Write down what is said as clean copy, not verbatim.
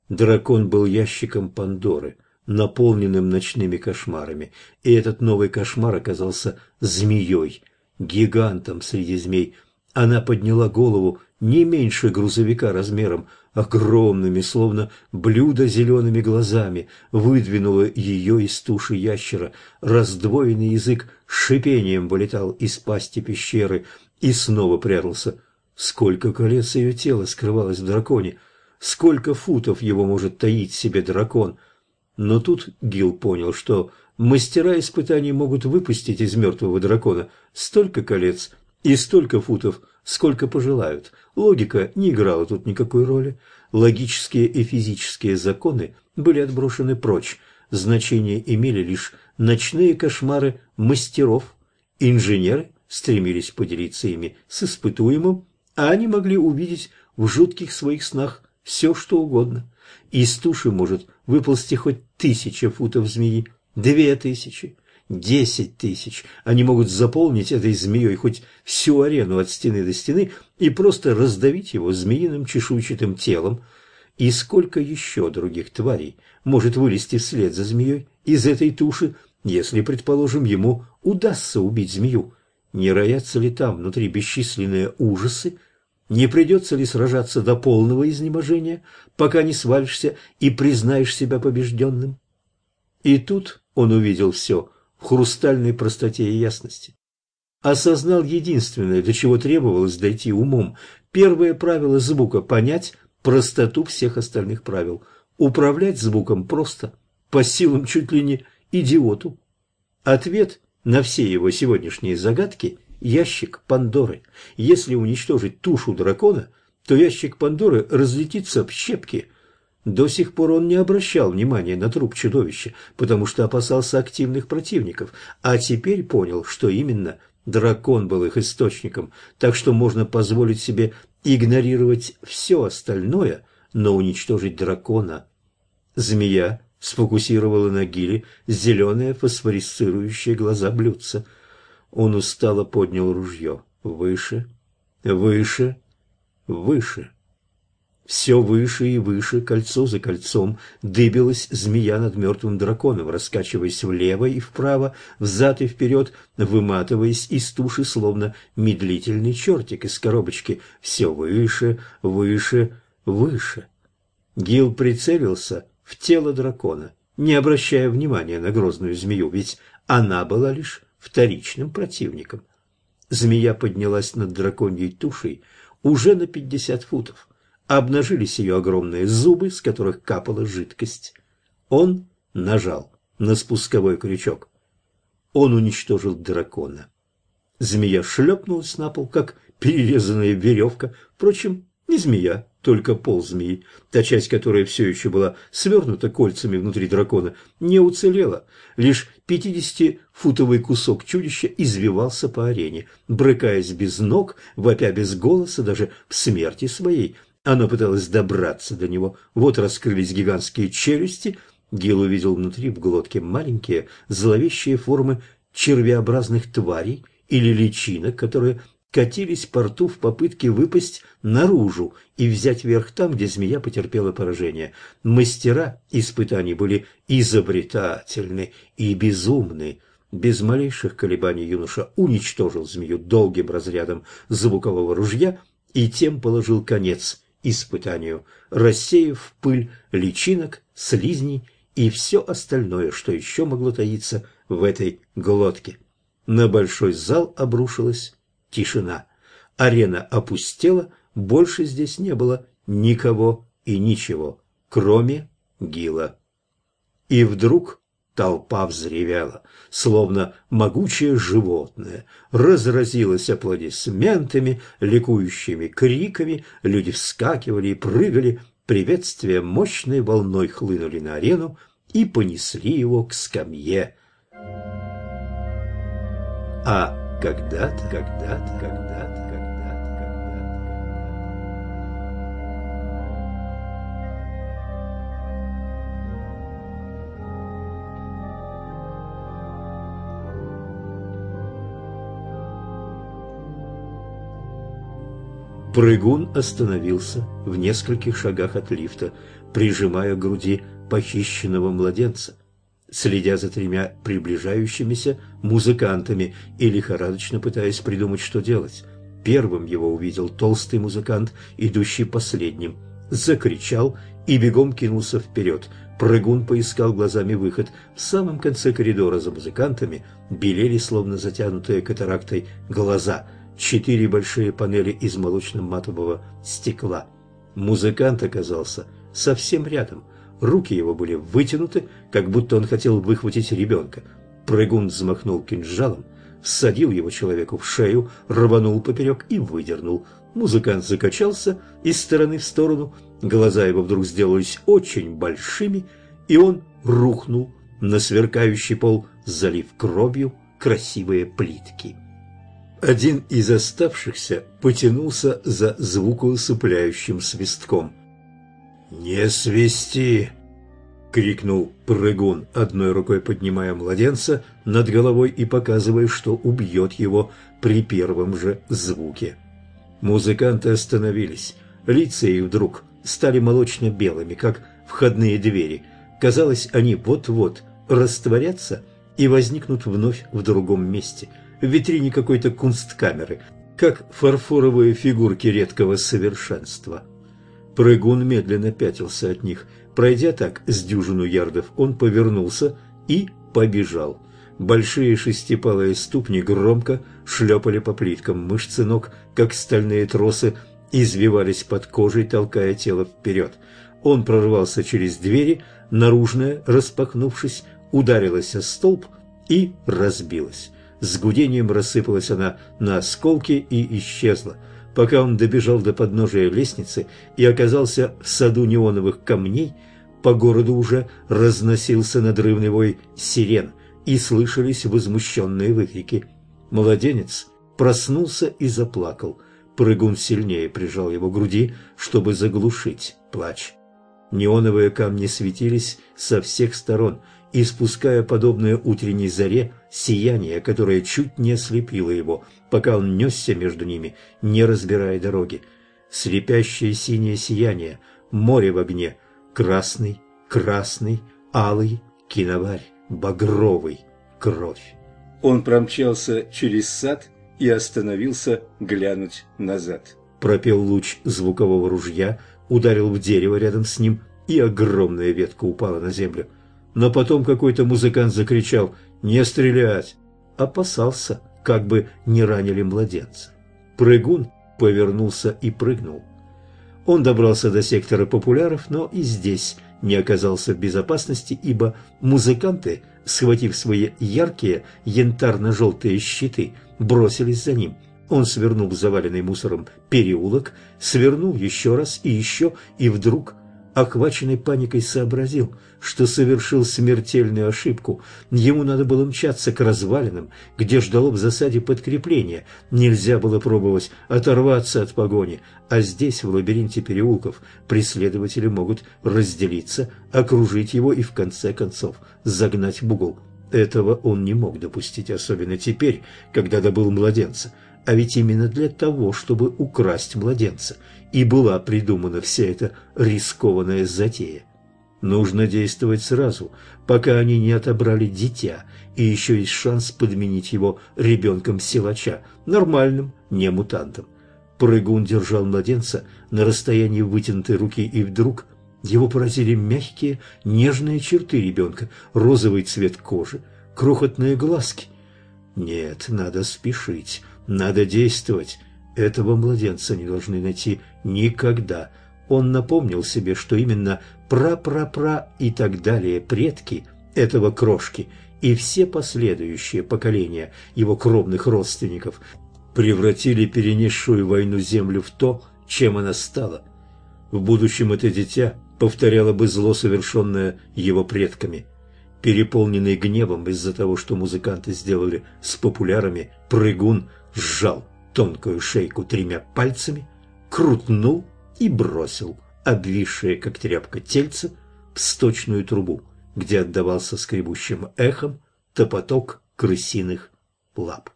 Дракон был ящиком Пандоры, наполненным ночными кошмарами, и этот новый кошмар оказался змеей, гигантом среди змей. Она подняла голову не меньше грузовика размером, огромными, словно блюдо зелеными глазами, выдвинула ее из туши ящера. Раздвоенный язык шипением вылетал из пасти пещеры и снова прятался. Сколько колец ее тела скрывалось в драконе, сколько футов его может таить в себе дракон. Но тут Гил понял, что мастера испытаний могут выпустить из мертвого дракона столько колец и столько футов, сколько пожелают. Логика не играла тут никакой роли. Логические и физические законы были отброшены прочь. Значение имели лишь ночные кошмары мастеров. Инженеры стремились поделиться ими с испытуемым, а они могли увидеть в жутких своих снах все, что угодно. Из туши может выползти хоть 1000 футов змеи, 2000, 10 000. Они могут заполнить этой змеей хоть всю арену от стены до стены и просто раздавить его змеиным чешуйчатым телом. И сколько еще других тварей может вылезти вслед за змеей из этой туши, если, предположим, ему удастся убить змею? Не роятся ли там внутри бесчисленные ужасы? Не придется ли сражаться до полного изнеможения, пока не свалишься и признаешь себя побежденным? И тут он увидел все в хрустальной простоте и ясности. Осознал единственное, до чего требовалось дойти умом. Первое правило звука – понять простоту всех остальных правил. Управлять звуком просто, по силам чуть ли не идиоту. Ответ на все его сегодняшние загадки – ящик Пандоры. Если уничтожить тушу дракона, то ящик Пандоры разлетится в щепки. До сих пор он не обращал внимания на труп чудовища, потому что опасался активных противников, а теперь понял, что именно дракон был их источником, так что можно позволить себе игнорировать все остальное, но уничтожить дракона. Змея сфокусировала на Гиле зеленые фосфорисцирующие глаза блюдца. Он устало поднял ружье. Выше, выше, выше. Все выше и выше, кольцо за кольцом, дыбилась змея над мертвым драконом, раскачиваясь влево и вправо, взад и вперед, выматываясь из туши, словно медлительный чертик из коробочки. Все выше, выше, выше. Гил прицелился в тело дракона, не обращая внимания на грозную змею, ведь она была лишь вторичным противником. Змея поднялась над драконьей тушей уже на 50 футов. Обнажились ее огромные зубы, с которых капала жидкость. Он нажал на спусковой крючок. Он уничтожил дракона. Змея шлепнулась на пол, как перерезанная веревка. Впрочем, не змея, только ползмеи, та часть, которая все еще была свернута кольцами внутри дракона, не уцелела. Лишь 50-футовый кусок чудища извивался по арене, брыкаясь без ног, вопя без голоса, даже в смерти своей. Оно пыталось добраться до него. Вот раскрылись гигантские челюсти. Гил увидел внутри в глотке маленькие зловещие формы червеобразных тварей или личинок, которые катились по рту в попытке выпасть наружу и взять верх там, где змея потерпела поражение. Мастера испытаний были изобретательны и безумны. Без малейших колебаний юноша уничтожил змею долгим разрядом звукового ружья и тем положил конец испытанию, рассеяв в пыль личинок, слизней и все остальное, что еще могло таиться в этой глотке. На большой зал обрушилась тишина. Арена опустела, больше здесь не было никого и ничего, кроме Гила. И вдруг толпа взревела, словно могучее животное, разразилась аплодисментами, ликующими криками, люди вскакивали и прыгали, приветствия мощной волной хлынули на арену и понесли его к скамье. А когда-то, Прыгун остановился в нескольких шагах от лифта, прижимая к груди похищенного младенца, следя за тремя приближающимися музыкантами и лихорадочно пытаясь придумать, что делать. Первым его увидел толстый музыкант, идущий последним. Закричал и бегом кинулся вперед. Прыгун поискал глазами выход. В самом конце коридора за музыкантами белели, словно затянутые катарактой, глаза. 4 большие панели из молочно-матового стекла. Музыкант оказался совсем рядом. Руки его были вытянуты, как будто он хотел выхватить ребенка. Прыгун взмахнул кинжалом, всадил его человеку в шею, рванул поперек и выдернул. Музыкант закачался из стороны в сторону, глаза его вдруг сделались очень большими, и он рухнул на сверкающий пол, залив кровью красивые плитки. Один из оставшихся потянулся за звукоусыпляющим свистком. «Не свисти!» — крикнул Прыгун, одной рукой поднимая младенца над головой и показывая, что убьет его при первом же звуке. Музыканты остановились. Лица их вдруг стали молочно-белыми, как входные двери. Казалось, они вот-вот растворятся и возникнут вновь в другом месте, в витрине какой-то кунсткамеры, как фарфоровые фигурки редкого совершенства. Прыгун медленно пятился от них. Пройдя так с дюжину ярдов, он повернулся и побежал. Большие шестипалые ступни громко шлепали по плиткам, мышцы ног, как стальные тросы, извивались под кожей, толкая тело вперед. Он прорвался через двери, наружная, распахнувшись, ударилась о столб и разбилась. С гудением рассыпалась она на осколки и исчезла. Пока он добежал до подножия лестницы и оказался в саду неоновых камней, по городу уже разносился надрывный вой сирен и слышались возмущенные выкрики. Младенец проснулся и заплакал. Прыгун сильнее прижал его к груди, чтобы заглушить плач. Неоновые камни светились со всех сторон, испуская подобное утренней заре сияние, которое чуть не ослепило его, пока он несся между ними, не разбирая дороги. Слепящее синее сияние, море в огне, красный, красный, алый, киноварь, багровый, кровь. Он промчался через сад и остановился глянуть назад. Пропел луч звукового ружья, ударил в дерево рядом с ним, и огромная ветка упала на землю. Но потом какой-то музыкант закричал «Не стрелять!», опасался, как бы не ранили младенца. Прыгун повернулся и прыгнул. Он добрался до сектора популяров, но и здесь не оказался в безопасности, ибо музыканты, схватив свои яркие янтарно-желтые щиты, бросились за ним. Он свернул в заваленный мусором переулок, свернул еще раз и еще, и вдруг, охваченный паникой, сообразил, что совершил смертельную ошибку. Ему надо было мчаться к развалинам, где ждало в засаде подкрепление. Нельзя было пробовать оторваться от погони, а здесь, в лабиринте переулков, преследователи могут разделиться, окружить его и в конце концов загнать в угол. Этого он не мог допустить, особенно теперь, когда добыл младенца. А ведь именно для того, чтобы украсть младенца, и была придумана вся эта рискованная затея. Нужно действовать сразу, пока они не отобрали дитя, и еще есть шанс подменить его ребенком силача, нормальным, не мутантом. Прыгун держал младенца на расстоянии вытянутой руки, и вдруг его поразили мягкие, нежные черты ребенка, розовый цвет кожи, крохотные глазки. Нет, надо спешить, надо действовать. Этого младенца не должны найти никогда. Он напомнил себе, что именно пра-пра-пра и так далее предки этого крошки и все последующие поколения его кровных родственников превратили перенесшую войну землю в то, чем она стала. В будущем это дитя повторяло бы зло, совершенное его предками. Переполненный гневом из-за того, что музыканты сделали с популярами, Прыгун сжал тонкую шейку 3 пальцами, крутнул и бросил обвисшее, как тряпка, тельце в сточную трубу, где отдавался скребущим эхом топоток крысиных лап.